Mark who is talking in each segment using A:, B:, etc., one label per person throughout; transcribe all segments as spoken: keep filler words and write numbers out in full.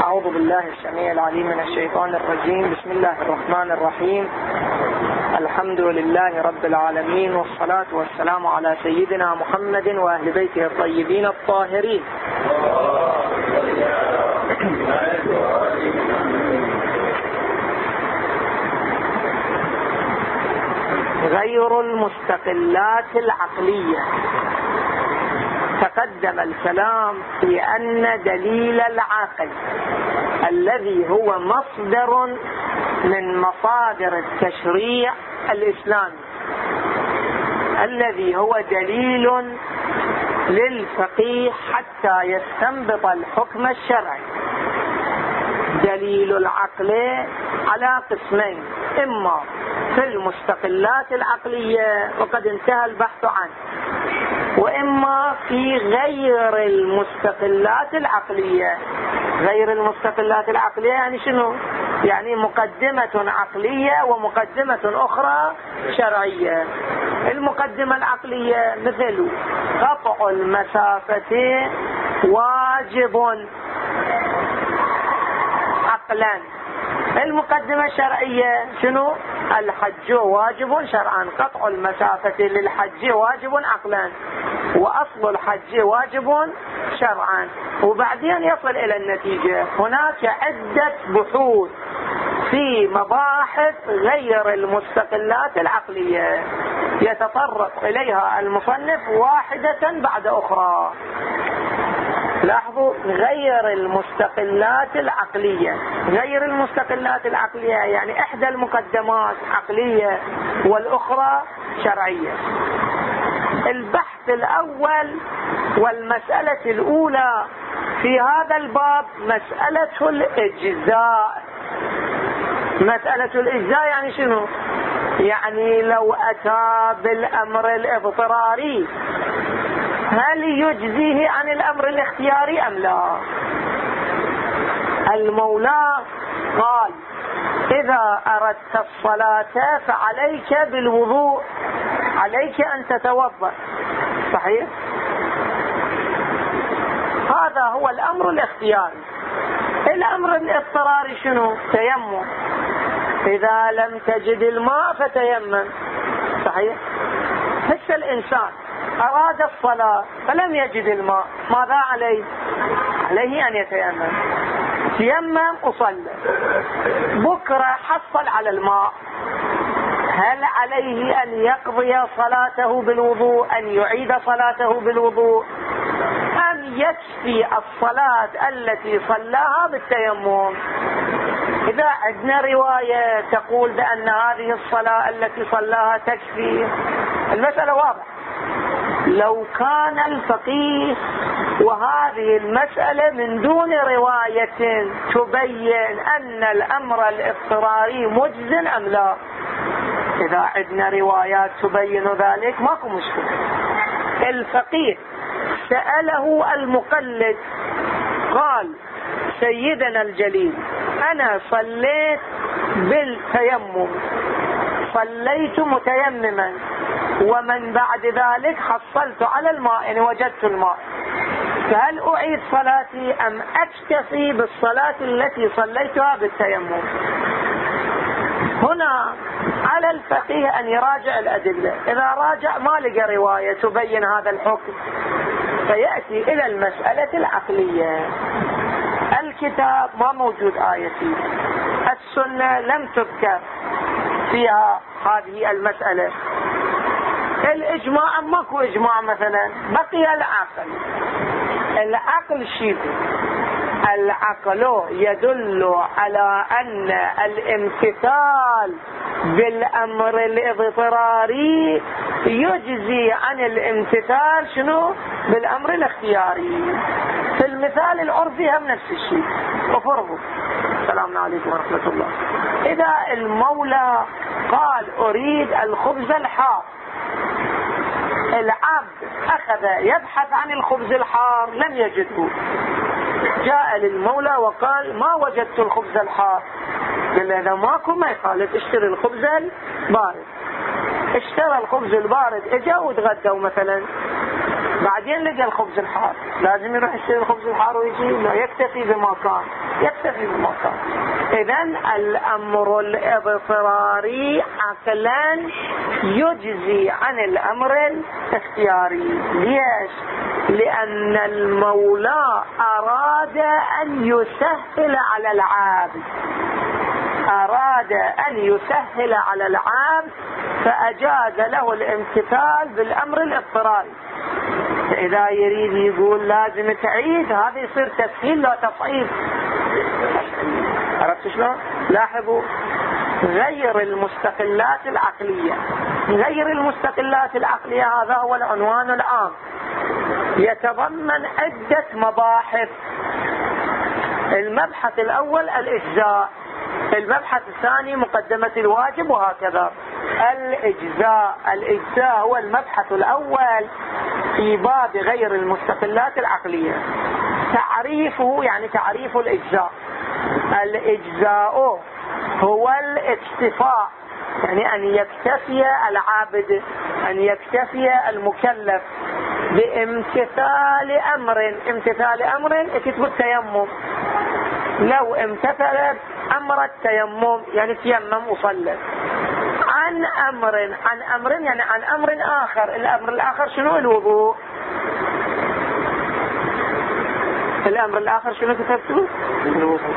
A: أعوذ بالله السميع العليم من الشيطان الرجيم. بسم الله الرحمن الرحيم. الحمد لله رب العالمين، والصلاة والسلام على سيدنا محمد وأهل بيته الطيبين الطاهرين. غير المستقلات العقلية. تقدم الكلام في أن دليل العقل الذي هو مصدر من مصادر التشريع الإسلامي، الذي هو دليل للفقيه حتى يستنبط الحكم الشرعي. دليل العقل على قسمين: إما في المستقلات العقلية وقد انتهى البحث عنه، وإما في غير المستقلات العقلية. غير المستقلات العقلية يعني شنو؟ يعني مقدمة عقلية ومقدمة أخرى شرعية. المقدمة العقلية مثل قطع المسافة واجب عقلا. المقدمة الشرعية شنو؟ الحج واجب شرعا. قطع المسافة للحج واجب عقلا، وأصل الحج واجب شرعا. وبعدين يصل إلى النتيجة. هناك عدة بحوث في مباحث غير المستقلات العقلية يتطرق إليها المصنف واحدة بعد أخرى. لاحظوا، غير المستقلات العقلية. غير المستقلات العقلية يعني إحدى المقدمات عقلية والأخرى شرعية. البحث الأول والمسألة الأولى في هذا الباب مسألة الإجزاء. مسألة الإجزاء يعني شنو؟ يعني لو أتى بالأمر الاضطراري هل يجزيه عن الأمر الاختياري أم لا؟ المولى قال: إذا أردت الصلاة فعليك بالوضوء، عليك أن تتوضأ. صحيح؟ هذا هو الأمر الاختياري. الأمر الاضطراري شنو؟ تيمم. إذا لم تجد الماء فتيمم. صحيح؟ هسه الإنسان أراد الصلاة فلم يجد الماء، ماذا عليه؟ عليه أن يتيمم. تيمم وصلى. بكرة حصل على الماء، هل عليه أن يقضي صلاته بالوضوء، أن يعيد صلاته بالوضوء، أم يكفي الصلاة التي صلاها بالتيمم؟ إذا عندنا رواية تقول بأن هذه الصلاة التي صلاها تكفي، المسألة واضحة. لو كان الفقيه وهذه المسألة من دون رواية تبين أن الأمر الاضطراري مجز أم لا، إذا عندنا روايات تبين ذلك ماكو مشكلة. الفقيه سأله المقلد قال: سيدنا الجليل، أنا صليت بالتيمم، صليت متيمما، ومن بعد ذلك حصلت على الماء، يعني وجدت الماء، فهل أعيد صلاتي أم أكتفي بالصلاة التي صليتها بالتيمم؟ هنا على الفقيه أن يراجع الأدلة. إذا راجع ما لقى رواية تبين هذا الحكم فيأتي إلى المسألة العقلية. الكتاب ما موجود آية فيه، السنة لم تذكر فيها هذه المسألة، الإجماع ماكو إجماع مثلا، بقي العقل. العقل شيء، العقل يدل على أن الامتثال بالأمر الاضطراري يجزي عن الامتثال شنو؟ بالأمر الاختياري. في المثال العرفي هم نفس الشيء. وفرضوا السلام عليكم ورحمة الله. إذا المولى قال أريد الخبز الحار، العبد أخذ يبحث عن الخبز الحار لم يجده، جاء للمولى وقال: ما وجدت الخبز الحار. قال: إذا ماكو ما يخالف، اشتري الخبز البارد. اشترى الخبز البارد، اجا وتغدوا مثلا، بعدين لقى الخبز الحار، لازم يروح يشتري الخبز الحار ويجي؟ لا، يكتفي بما كان. يكتفي بالمعتبر. إذن الأمر الاضطراري عقلا يجزي عن الأمر الاختياري. ليش؟ لأن المولى أراد أن يسهل على العابد، أراد أن يسهل على العابد فأجاز له الامتثال بالأمر الاضطراري. إذا يريد يقول لازم تعيد، هذا يصير تسهيل لا تصعيد. عرفت شلون؟ لاحظوا، غير المستقلات العقلية. غير المستقلات العقلية هذا هو العنوان العام، يتضمن عدة مباحث. المبحث الأول الإجزاء، المبحث الثاني مقدمة الواجب، وهكذا. الإجزاء الإجزاء هو المبحث الأول في باب غير المستقلات العقلية. تعريفه يعني تعريف الإجزاء. الإجزاء هو الاكتفاء، يعني أن يكتفي العابد، أن يكتفي المكلف بامتثال أمر. امتثال أمر اكتب التيمم. لو امتثل أمر التيمم يعني تيمم وصلى. عن أمر عن أمر يعني عن أمر آخر. الأمر الآخر شنو؟ الوضوء. الأمر الآخر شنو كتبته؟ الوضوء.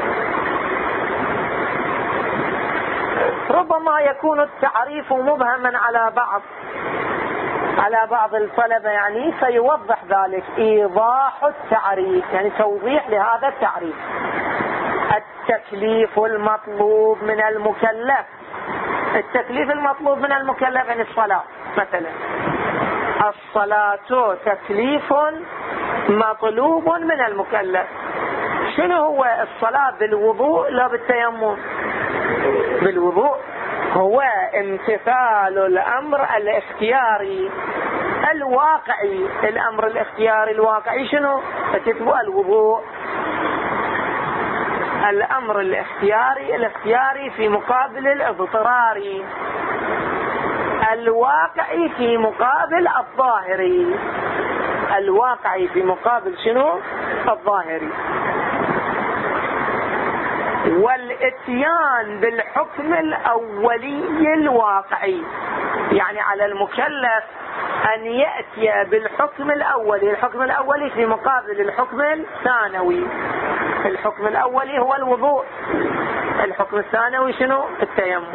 A: ربما يكون التعريف مبهما على بعض على بعض الطلبة، يعني فيوضح ذلك. إيضاح التعريف يعني توضيح لهذا التعريف. التكليف المطلوب من المكلف. التكليف المطلوب من المكلف يعني الصلاة مثلا. الصلاة تكليف مطلوب من المكلف. شنو هو الصلاة؟ بالوضوء لا بالتيمم؟ بالوضوء. هو امتثال الأمر الاختياري الواقعي. الأمر الاختياري الواقعي شنو؟ فتكتبوا الوضوء. الأمر الاختياري الاختياري في مقابل الاضطراري. الواقعي في مقابل الظاهري. الواقعي في مقابل شنو؟ الظاهري. والاتيان بالحكم الأولي الواقعي، يعني على المكلف أن يأتي بالحكم الأولي. الحكم الأولي في مقابل الحكم الثانوي. الحكم الأولي هو الوضوء، الحكم الثانوي شنو؟ التيمم.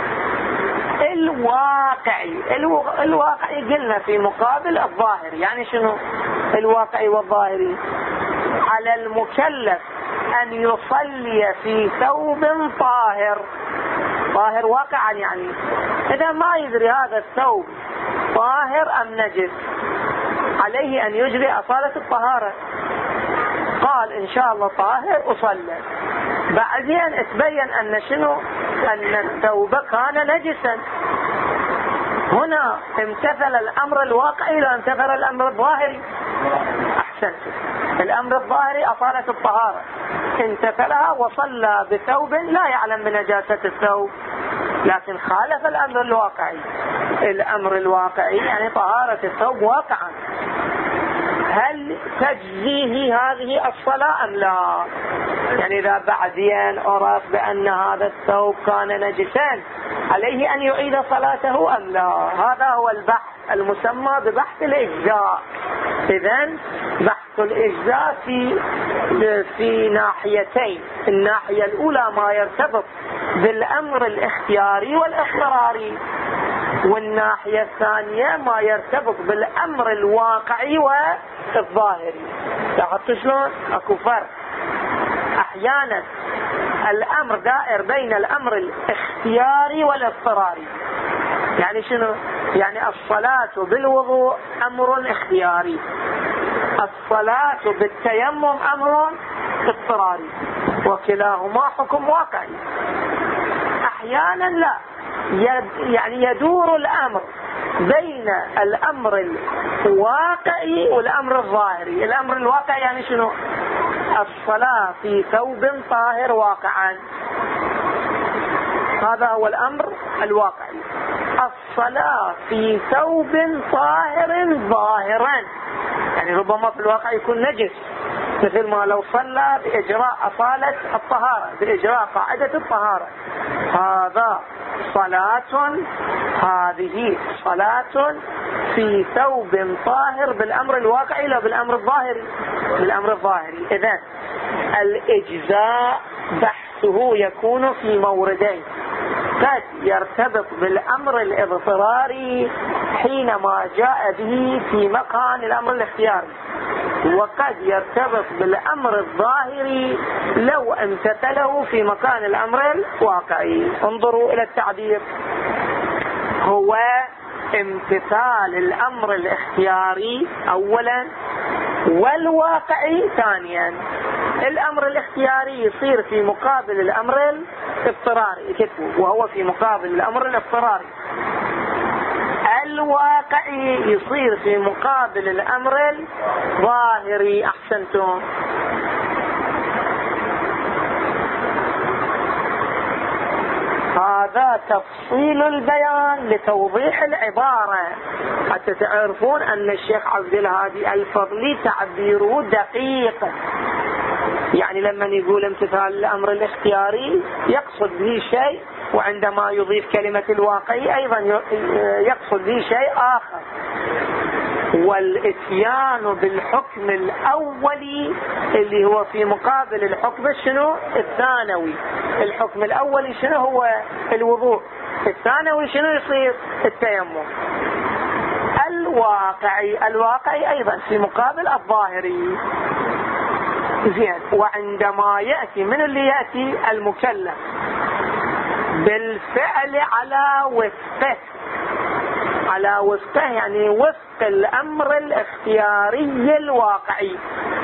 A: الواقعي الواقعي قلنا في مقابل الظاهري. يعني شنو الواقعي والظاهري؟ على المكلف أن يصلي في ثوب طاهر. طاهر واقعا، يعني إذا ما يدري هذا الثوب طاهر أم نجس عليه أن يجري أصالة الطهارة. قال إن شاء الله طاهر أصلي، بعدين تبين أن شنو؟ أن الثوب كان نجسا. هنا امتثل الأمر الواقعي لا امتثل الأمر الظاهري؟ أحسنت. الأمر الظاهري أصالة الطهارة، امتثلها وصلى بثوب لا يعلم بنجاسة الثوب، لكن خالف الأمر الواقعي. الأمر الواقعي يعني طهارة الثوب واقعا. هل تجزيه هذه الصلاة أم لا؟ يعني إذا بعدين عرف بأن هذا الثوب كان نجسا عليه أن يعيد صلاته أم لا؟ هذا هو البحث المسمى ببحث الإجزاء. إذن بحث الإجزاء في في ناحيتين. الناحية الأولى ما يرتبط بالأمر الاختياري والاضطراري، والناحية الثانية ما يرتبط بالأمر الواقعي والظاهري. لاحظتوا شلون؟ اكو فرق. احيانا الامر دائر بين الامر الاختياري والاضطراري. يعني شنو؟ يعني الصلاة بالوضوء امر اختياري، الصلاة بالتيمم امر اضطراري، وكلاهما حكم واقعي. احيانا لا، يعني يدور الامر بين الامر الواقعي والامر الظاهري. الامر الواقعي يعني شنو؟ الصلاة في ثوب طاهر واقعا، هذا هو الامر الواقعي. الصلاة في ثوب طاهر ظاهرا، يعني ربما في الواقع يكون نجس مثل ما لو صلى بإجراء أصالة الطهارة، بإجراء قاعدة الطهارة، هذا صلاة، هذه صلاة في ثوب طاهر بالأمر الواقعي لا بالأمر الظاهري، بالأمر الظاهري. إذن الإجزاء بحثه يكون في موردين، قد يرتبط بالأمر الاضطراري حينما جاء به في مكان الأمر الاختياري، وقد يرتبط بالأمر الظاهري لو امتثله في مكان الأمر الواقعي. انظروا إلى التعبير، هو امتثال الأمر الاختياري أولا والواقعي ثانيا. الأمر الاختياري يصير في مقابل الأمر الاضطراري كتبه، وهو في مقابل الأمر الاضطراري. الواقعي يصير في مقابل الأمر الظاهري. أحسنتم. هذا تفصيل البيان لتوضيح العبارة حتى تعرفون أن الشيخ عبد الهادي الفضلي تعبيره دقيق. يعني لما يقول امتثال الأمر الاختياري يقصد به شيء، وعندما يضيف كلمة الواقعي أيضا يقصد به شيء آخر. والاتيان بالحكم الأولي اللي هو في مقابل الحكم شنو الثانوي. الحكم الأولي شنو هو الوضوء، الثانوي شنو يصير التيمم. الواقعي الواقعي أيضا في مقابل الظاهري. زين. وعندما يأتي من اللي يأتي المكلف بالفعل على وفقه، على وفقه يعني وفق الأمر الاختياري الواقعي.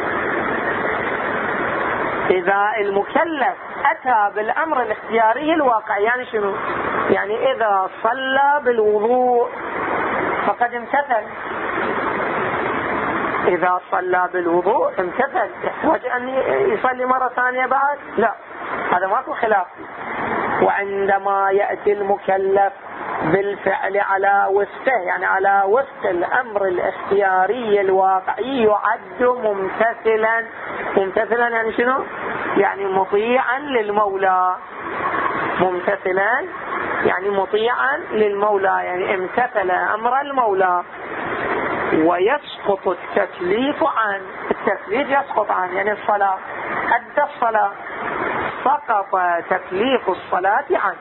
A: إذا المكلف أتى بالأمر الاختياري الواقعي يعني شنو؟ يعني إذا صلى بالوضوء فقد امتثل. إذا صلى بالوضوء امتثل. يحتاج أن يصلي مرة ثانية بعد؟ لا، هذا ماكو خلاف. وعندما يأتي المكلف بالفعل على وفقه يعني على وفق الأمر الاختياري الواقعي يعد ممتثلا. ممتثلا يعني شنو؟ يعني مطيعا للمولى. ممتثلا يعني مطيعا للمولى، يعني امتثل أمر المولى. ويسقط التكليف عن التكليف يسقط عن يعني الصلاة، أدى الصلاة سقط تكليف الصلاة عنه.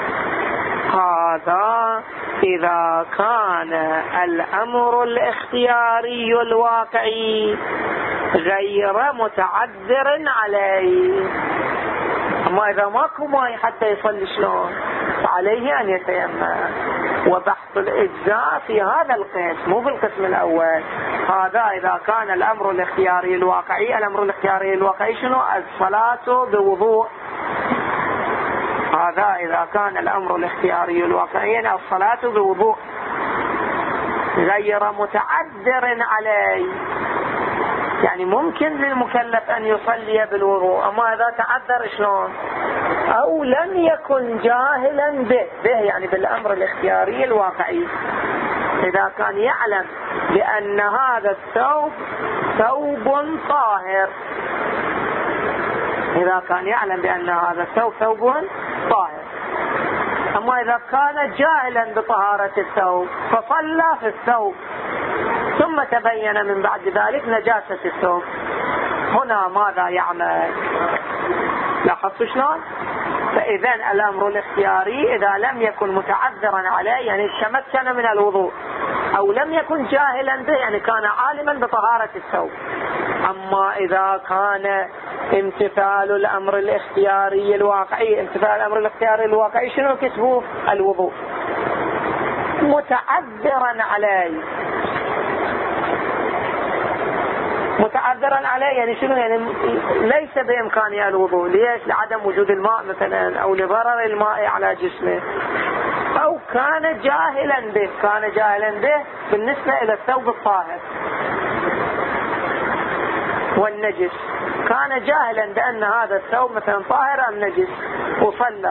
A: هذا إذا كان الأمر الاختياري الواقعي غير متعذر عليه. أما إذا ماكو ماء حتى يصلي شلون؟ فعليه أن يتيمم. وبحث الإجزاء في هذا القسم مو في القسم الأول. هذا إذا كان الأمر الاختياري الواقعي. الأمر الاختياري الواقعي شنو؟ الصلاة بوضوء. هذا إذا كان الأمر الاختياري الواقعي الصلاة بوضوء غير متعذر عليه، يعني ممكن للمكلف أن يصلي بالوضوء، أما إذا تعذر شلون؟ أو لم يكن جاهلا به به يعني بالأمر الاختياري الواقعي. إذا كان يعلم بأن هذا الثوب ثوب طاهر، إذا كان يعلم بأن هذا الثوب ثوب طاهر. أما إذا كان جاهلا بطهارة الثوب فصلى في الثوب ثم تبين من بعد ذلك نجاسة الثوب، هنا ماذا يعمل؟ لاحظتوا شلون؟ فإذا الأمر الاختياري إذا لم يكن متعذرا عليه يعني تمكن من الوضوء، أو لم يكن جاهلا به يعني كان عالما بطهارة الثوب. أما إذا كان امتثال الأمر الاختياري الواقعي، امتثال الأمر الاختياري الواقعي شنو كتبوه؟ الوضوء. متعذرا عليه، متعذرا عليه يعني شنو؟ يعني ليس بإمكانه الوضوء. ليش؟ لعدم وجود الماء مثلا، أو لضرر الماء على جسمه، أو كان جاهلا به. كان جاهلا به بالنسبة إلى الثوب الطاهر والنجس، كان جاهلا بأن هذا الثوب مثلا طاهر أم نجس وصلى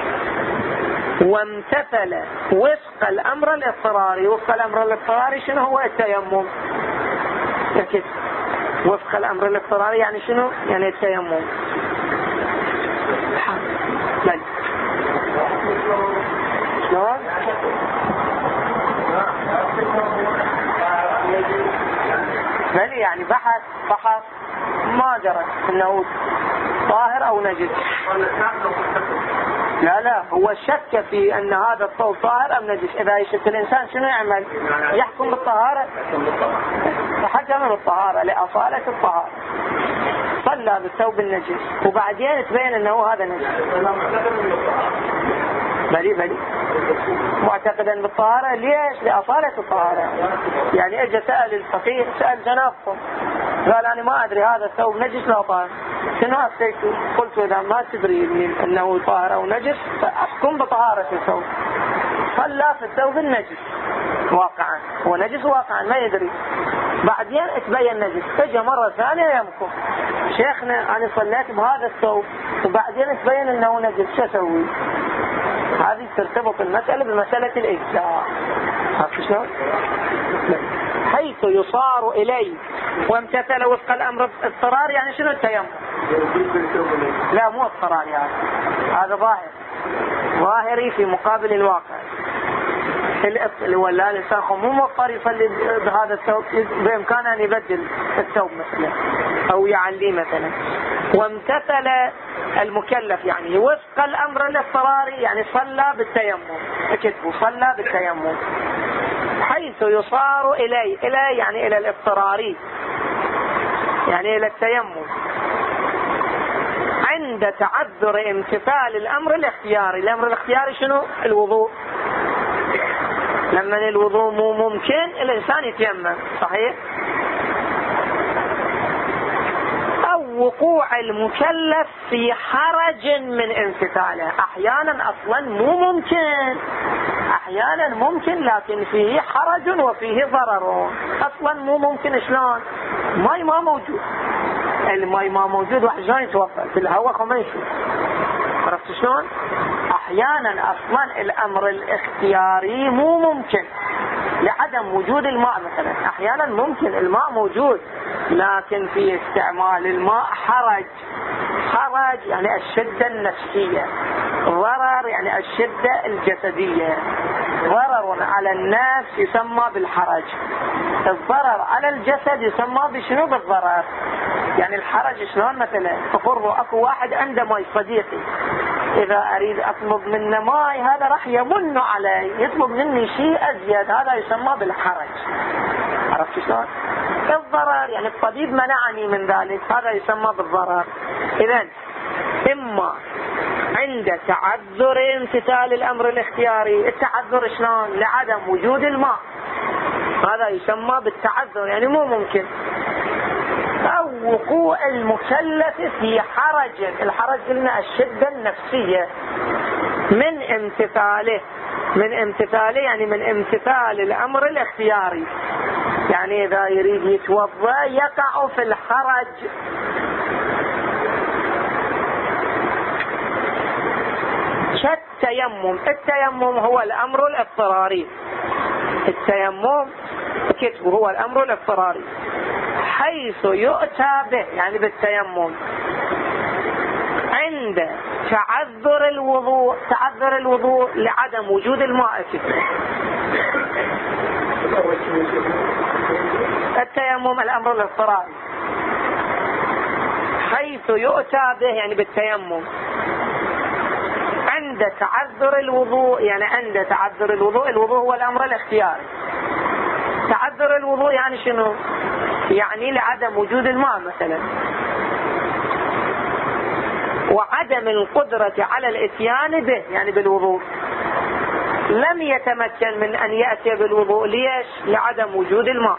A: وامتثل وفق الأمر الاضطراري. وفق الأمر الاضطراري شنو هو؟ التيمم. وفق الأمر الاضطراري يعني شنو؟ يعني التيمم. بل شلون؟ بل يعني بحث بحث ما درى انه طاهر او نجس. لا لا، هو شك في ان هذا الثوب طاهر ام نجس. اذا يشك الانسان شنو يعمل؟ يحكم بالطهارة، فحكم بالطهارة لأصالة الطهارة، صلى بالثوب النجس وبعدين تبين انه هذا نجس. بلي بلي معتقدا بالطهارة. ليش؟ لأصالة الطهارة. يعني اجى سأل الفقيه، سأل جنابكم، قال انا ما ادري هذا الثوب نجس لا طاهر، شنو افتيتوا؟ قلت اذا ما تدري انه طاهر او نجس فاحكم بطهارة الثوب. صلى في الثوب النجس واقعا، هو نجس واقعا ما يدري، بعدين اتبين نجس، اجى مرة ثانية يمكم شيخنا انا صليت بهذا الثوب وبعدين اتبين انه نجس، شو اسوي؟ هذه ترتبط المسألة بمسألة الإجزاء. عرفت شلون؟ حيث يصار إليه وامتثل وفق الأمر اضطرار. يعني شنو التيمم؟ لا مو اضطرار، يعني هذا ظاهر، ظاهري في مقابل الواقع. اللي ولا الإنسان مو مضطر يصلي بهذا الثوب، بإمكانه أن يبدل الثوب مثلا أو يعليه مثلا. وامتثل المكلف يعني وفق الأمر الاضطراري، يعني صلى بالتيمم، اكتبوا صلى بالتيمم. حيث يصار إليه، إليه يعني إلى الاضطراري، يعني إلى التيمم عند تعذر امتثال الأمر الاختياري. الأمر الاختياري شنو؟ الوضوء. لما الوضوء مو ممكن الإنسان يتيمم، صحيح؟ أو وقوع المكلف في حرج من امتثاله. أحيانا أصلا مو ممكن، أحيانا ممكن لكن فيه حرج وفيه ضرر. أصلا مو ممكن شلون؟ ماي ما موجود، الماي ما موجود واحد شلون يتوفى في الهواء خميشي. عرفت شلون؟ أحيانا أصلا الأمر الاختياري مو ممكن لعدم وجود الماء مثلا. أحيانا ممكن الماء موجود لكن في استعمال الماء حرج. حرج يعني الشدة النفسية، ضرر يعني الشدة الجسدية. ضرر على النفس يسمى بالحرج، الضرر على الجسد يسمى بشنو؟ بالضرر. يعني الحرج شلون؟ مثلا تفرضوا اكو واحد عنده ماي صديقي، اذا اريد اطلب منه ماي هذا راح يمن علي، يطلب مني شيء ازيد، هذا يسمى بالحرج. عرفت شلون؟ الضرر يعني الطبيب منعني من ذلك، هذا يسمى بالضرر. اذن اما عند تعذر امتثال الامر الاختياري، التعذر شلون؟ لعدم وجود الماء، هذا يسمى بالتعذر يعني مو ممكن. او وقوع المكلف في حرج، الحرج قلنا الشدة النفسية من امتثاله، من امتثاله يعني من امتثال الامر الاختياري. يعني اذا يريد يتوضا يقع في الحرج. كالتيمم، التيمم هو الامر الاضطراري، التيمم كتبه هو الامر الاضطراري. حيث يؤتى به يعني بالتيمم عند تعذر الوضوء، تعذر الوضوء لعدم وجود الماء. التيمم الامر الاضطراري. حيث يؤتى به يعني بالتيمم عند تعذر الوضوء، يعني عند تعذر الوضوء، الوضوء هو الامر الاختياري. تعذر الوضوء يعني شنو؟ يعني لعدم وجود الماء مثلا، وعدم القدرة على الاتيان به يعني بالوضوء. لم يتمكن من ان يأتي بالوضوء، ليش؟ لعدم وجود الماء.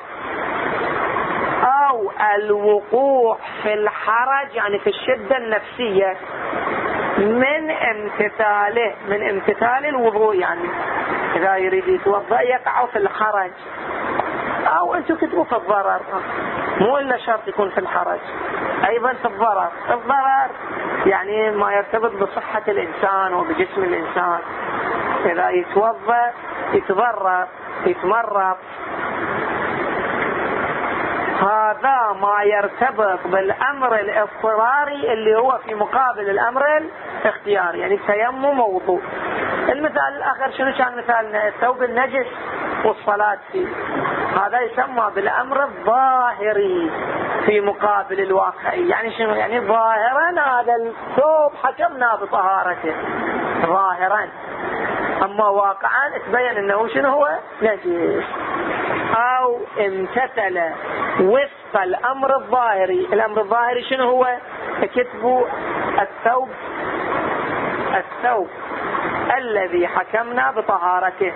A: او الوقوع في الحرج يعني في الشدة النفسية من امتثاله، من امتثال الوضوء، يعني اذا يريد يتوضا يقع في الحرج. او انتم كتبوا في الضرر، مو الا شرط يكون في الحرج، ايضا في الضرر. الضرر يعني ما يرتبط بصحة الانسان وبجسم الانسان، اذا يتوضا يتضرر يتمرض. هذا أما ما يرتبط بالأمر الاضطراري اللي هو في مقابل الأمر الاختياري، يعني التيمم ووضوء. المثال الآخر شنو كان مثالنا؟ الثوب النجس والصلاة فيه، هذا يسمى بالأمر الظاهري في مقابل الواقعي. يعني شنو؟ يعني ظاهرا هذا الثوب حكمنا بطهارته ظاهرا، أما واقعا تبين أنه شنو هو؟ نجس. أو امتثل وفق الأمر الظاهري. الأمر الظاهري شنو هو؟ كتبوا الثوب الثوب الذي حكمنا بطهارته،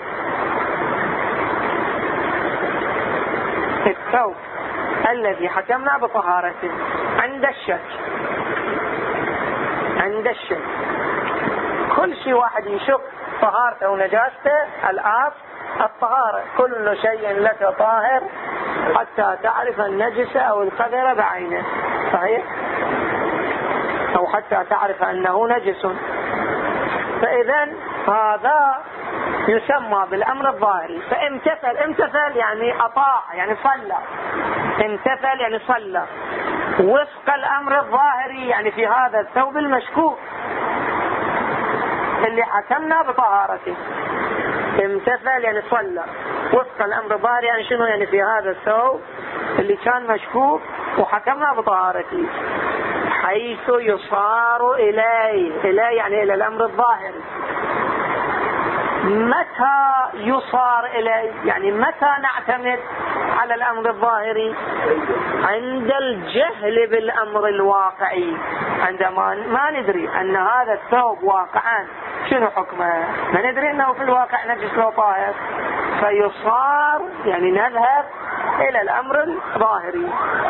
A: الثوب الذي حكمنا بطهارته عند الشك. عند الشك كل شيء واحد يشك طهارته ونجاسته، الآب الطهارة. كل شيء لك طاهر حتى تعرف النجس أو القذر بعينه، صحيح؟ أو حتى تعرف أنه نجس. فإذا هذا يسمى بالأمر الظاهري. فامتثل، امتثل يعني أطاع، يعني صلى. امتثل يعني صلى وفق الأمر الظاهري، يعني في هذا الثوب المشكوك اللي حكمنا بطهارته. امتثل يعني صلى وفق الأمر الظاهري، يعني شنو؟ يعني في هذا الثوب اللي كان مشكوك وحكمنا بطهارته، حيث يصار إليه. إليه يعني إلى الأمر الظاهري. متى يصار إليه؟ يعني متى نعتمد على الأمر الظاهري؟ عند الجهل بالأمر الواقعي، عندما ما ندري أن هذا الثوب واقعا شنو حكمه، ما ندري أنه في الواقع نجس لو طاهر، فيصار يعني نذهب إلى الأمر الظاهري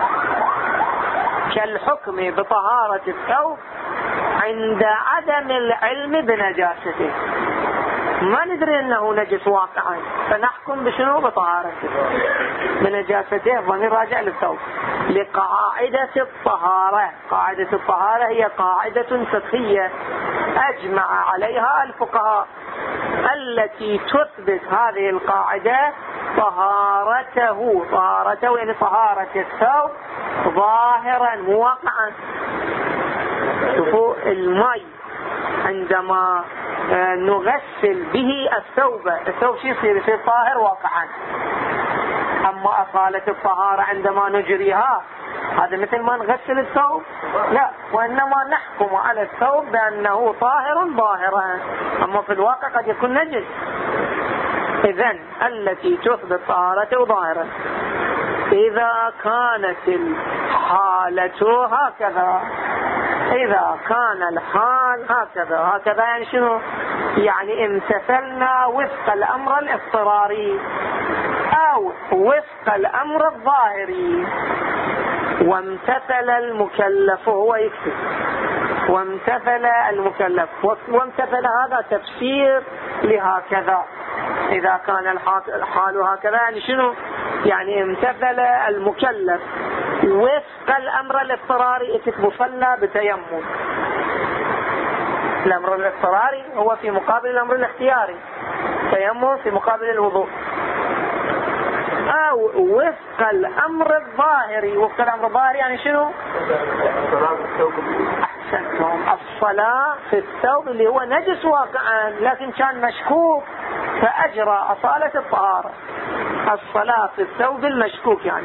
A: كالحكم بطهارة الثوب عند عدم العلم بنجاسته. ما ندري أنه نجس واقعا، فنحكم بشنو؟ بطهارته بنجاسته. الضمير راجع للثوب لقاعدة الطهارة. قاعدة الطهارة هي قاعدة فقهية أجمع عليها الفقهاء، التي تثبت هذه القاعدة طهارته. طهارته يعني طهارة الثوب ظاهرا واقعا. شوفوا الماء عندما نغسل به الثوب، الثوب شيء يصير يصير طاهر واقعا. أما أصالة الطهارة عندما نجريها هذا مثل ما نغسل الثوب؟ لا، وإنما نحكم على الثوب بأنه طاهر ظاهرا، أما في الواقع قد يكون نجس. إذن التي تثبت طهارته ظاهرا إذا كانت الحالة هكذا. إذا كان الحال هكذا. هكذا يعني شنو؟ يعني امتثلنا وفق الأمر الاضطراري أو وفق الأمر الظاهري. وامتثل المكلف، هو يكتب وامتثل المكلف. وامتثل هذا تفسير لهكذا. إذا كان الحال هكذا يعني شنو؟ يعني امتثل المكلف وفق الأمر الاضطراري. اكتبوا صلى بتيمم. الأمر الاضطراري هو في مقابل الأمر الاختياري، تيمم في مقابل الوضوء. أو وفق الأمر الظاهري. وفق الأمر الظاهري يعني شنو؟ أحسنتم، الصلاة في الثوب اللي هو نجس واقعا لكن كان مشكوك فأجرى أصالة الطهارة. الصلاة في الثوب المشكوك يعني.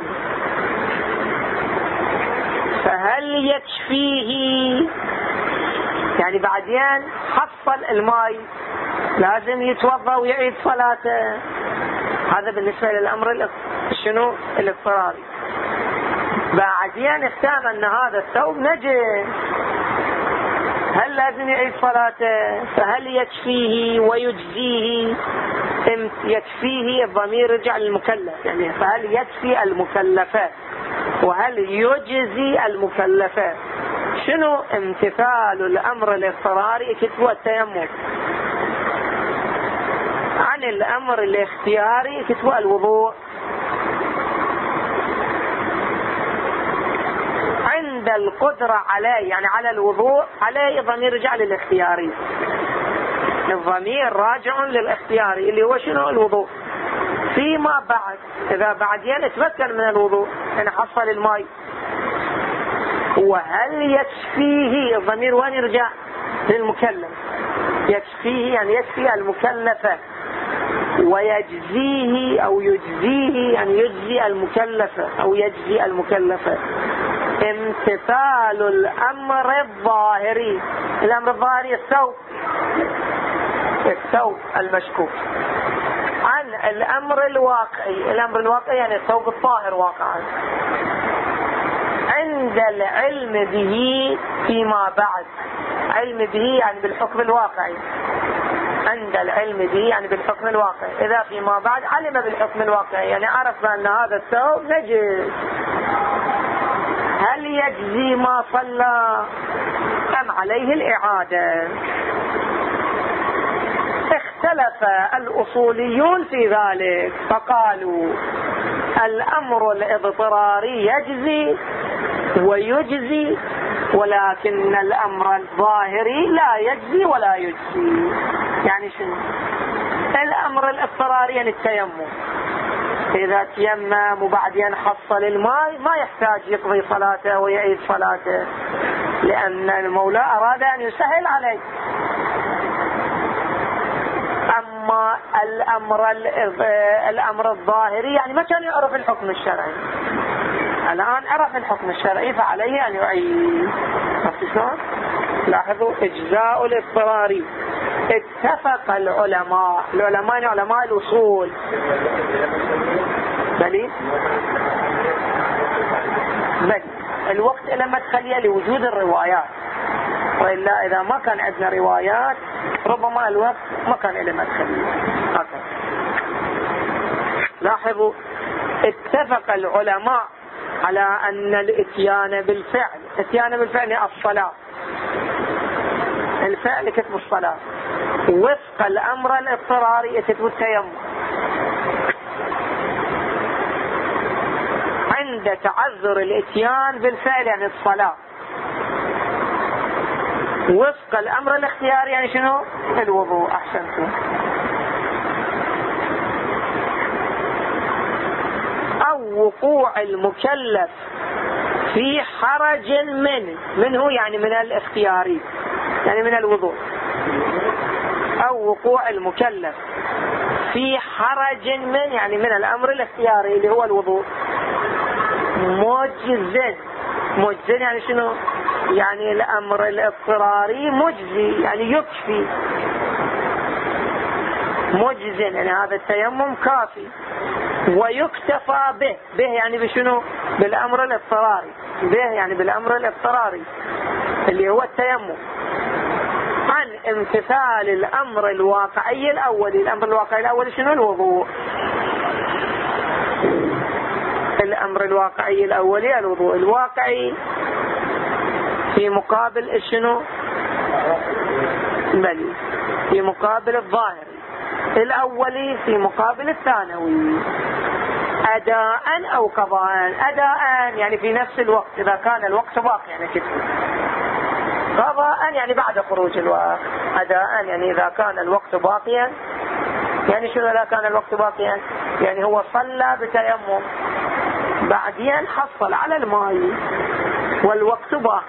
A: فهل يكفيه؟ يعني بعدين حصل الماء لازم يتوضا ويعيد صلاته. هذا بالنسبة للأمر شنو؟ الاضطراري. بعدين اختام أن هذا الثوب نجس، هل لازم يعيد صلاته؟ فهل يكفيه ويجزيه؟ يكفيه الضمير رجع للمكلف، يعني فهل يكفي المكلفات وهل يجزي المكلفات؟ شنو امتثال الأمر الاضطراري؟ كتبوا التيمم. عن الأمر الاختياري كتبوا الوضوء. عند القدرة عليه يعني على الوضوء عليه الضمير رجع للاختياري. الضمير راجع للاختياري اللي هو شنو؟ الوضوء. فيما بعد إذا بعدين اتمكن من الوضوء يعني حصل الماء وهل يكفيه؟ الضمير وين يرجع؟ للمكلف. يكفيه يعني يكفي المكلفة، ويجزيه أو يجزيه يعني يجزي المكلفة أو يجزي المكلفة. امتثال الأمر الظاهري. الأمر الظاهري الثوب، الثوب المشكوك، عن الأمر الواقعي. الأمر الواقعي يعني الثوب الطاهر واقعا، عند العلم به فيما بعد. علم به يعني بالحكم الواقعي، عند العلم به يعني بالحكم الواقعي. إذا فيما بعد علم بالحكم الواقعي يعني عرف بأن هذا الثوب نجس، هل يجزي ما صلى أم عليه الإعادة؟ اختلف الأصوليون في ذلك، فقالوا الأمر الاضطراري يجزي ويجزي، ولكن الأمر الظاهري لا يجزي ولا يجزي. يعني شنو؟ الأمر الاضطراري يعني التيمم، إذا تيمم وبعدين حصل الماء ما يحتاج يقضي صلاته ويعيد صلاته، لأن المولى أراد أن يسهل عليه. أما الأمر الأمر الظاهري يعني ما كان يعرف الحكم الشرعي، الآن عرف الحكم الشرعي فعليه أن يعيد. شلون؟ لاحظوا إجزاء الاضطراري. اتفق العلماء، العلماء علماء الأصول، بلي بل الوقت إلى مدخلية لوجود الروايات، وإلا إذا ما كان عندنا روايات ربما الوقت ما كان إلى مدخلية. هكذا لاحظوا اتفق العلماء على أن الاتيان بالفعل، اتيان بالفعل الصلاة، الفعل كتب الصلاة، وفق الأمر الاضطراري كتب التيمم. عند تعذر الاتيان بالفعل يعني الصلاة، وفق الأمر الاختياري يعني شنو؟ الوضوء. أحسنتم. أو وقوع المكلف في حرج منه، منه يعني من الاختياري يعني من الوضوء. أو وقوع المكلف في حرج من يعني من الأمر الاختياري اللي هو الوضوء. مجزن، مجزن يعني شنو؟ يعني الأمر الاضطراري مجزي يعني يكفي، مجزن يعني هذا التيمم كافي، ويكتفى به. به يعني بشنو؟ بالأمر الاضطراري. به يعني بالأمر الاضطراري اللي هو التيمم، عن امتثال الأمر الواقعي الأولي. الأمر الواقعي الأولي شنو؟ الوضوء. الأمر الواقعي الأولي الوضوء. الواقعي في مقابل شنو؟ بلي في مقابل الظاهري، الأولي في مقابل الثانوي. أداء أو قضاء. أداء يعني في نفس الوقت إذا كان الوقت باقي يعني كده. قضاء يعني بعد خروج الوقت. أداء يعني إذا كان الوقت باقيا. يعني شنو إذا كان الوقت باقيا؟ يعني هو صلى بتيمم بعدين حصل على الماء والوقت باق،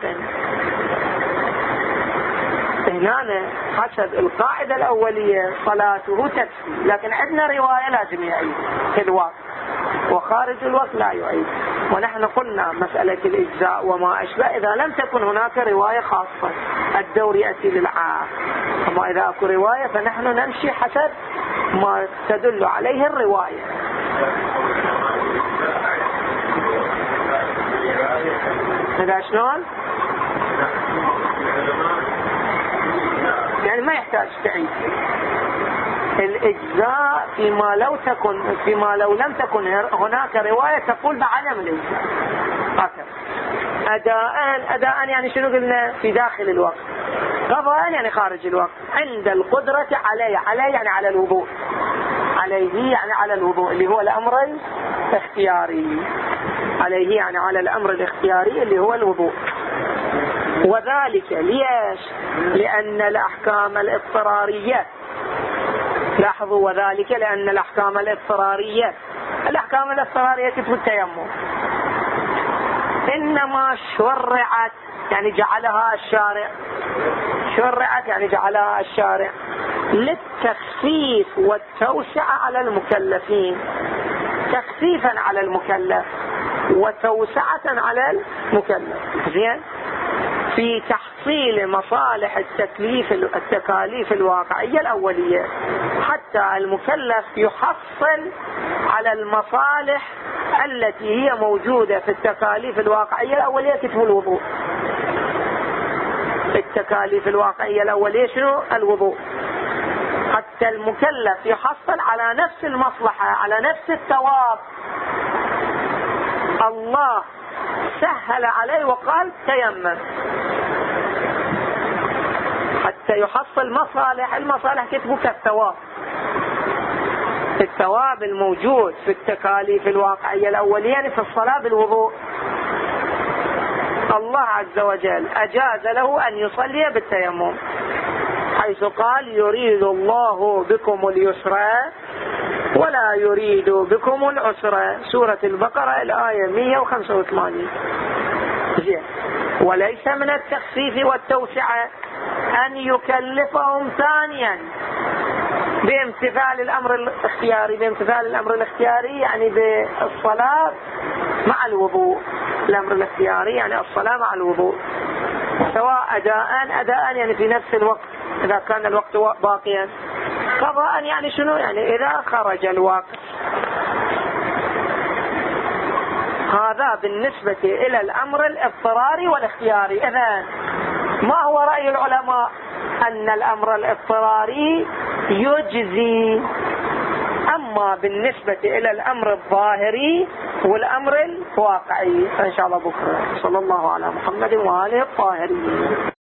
A: هنا حسب القاعدة الأولية صلاته تكفي، لكن عندنا رواية لازم يعيد في الوقت، وخارج الوقت لا يعيد. ونحن قلنا مسألة الإجزاء وما أشبه إذا لم تكن هناك رواية خاصة الدور يأتي للعام، أما إذا أكو رواية فنحن نمشي حسب ما تدل عليه الرواية. إذا شلون؟ يعني ما يحتاج تعيد. الإجزاء فيما لو تكن فيما لو لم تكن هناك رواية تقول بعدم الإجزاء. هكذا. أداء أداء يعني شنو قلنا؟ في داخل الوقت. قضاء يعني خارج الوقت. عند القدرة عليه، عليه يعني على الوضوء، عليه يعني على الوضوء اللي هو الأمر الاختياري، عليه يعني على الأمر الاختياري اللي هو الوضوء. وذلك ليش؟ لأن الأحكام الاضطرارية، لاحظوا وذلك لأن الأحكام الاضطرارية، الأحكام الاضطرارية كتب التيمم، إنما شرعت يعني جعلها الشارع، شرعت يعني جعلها الشارع للتخفيف والتوسعة على المكلفين، تخفيفا على المكلف وتوسعة على المكلف. زين، في تحصيل مصالح التكليف التكاليف الواقعية الأولية، حتى المكلف يحصل على المصالح التي هي موجودة في التكاليف الواقعية الأولية كتب الوضوء. التكاليف الواقعية الأولية شنو؟ الوضوء. حتى المكلف يحصل على نفس المصلحة، على نفس الثواب، الله سهل عليه وقال تيمم، حتى يحصل مصالح. المصالح كتبوا كالثواب، الثواب الموجود في التكاليف الواقعية الأولية يعني في الصلاة بالوضوء. الله عز وجل أجاز له أن يصلي بالتيمم، حيث قال يريد الله بكم اليسر ولا يريد بكم العسر، سورة البقرة الآية مئة وخمسة وثمانين. وليس من التخفيف والتوسعة أن يكلفهم ثانيا بامتثال الأمر الاختياري. بامتثال الأمر الاختياري يعني بالصلاة مع الوضوء، الأمر الاختياري يعني الصلاة مع الوضوء، سواء أداء أداء يعني في نفس الوقت إذا كان الوقت باقيا، قضاء يعني شنو؟ يعني إذا خرج الوقت. هذا بالنسبة إلى الأمر الاضطراري والاختياري. إذن ما هو رأي العلماء؟ أن الأمر الاضطراري يجزي. أما بالنسبة إلى الأمر الظاهري والأمر الواقعي فإن شاء الله بكرة. صلى الله على محمد وآله الطاهرين.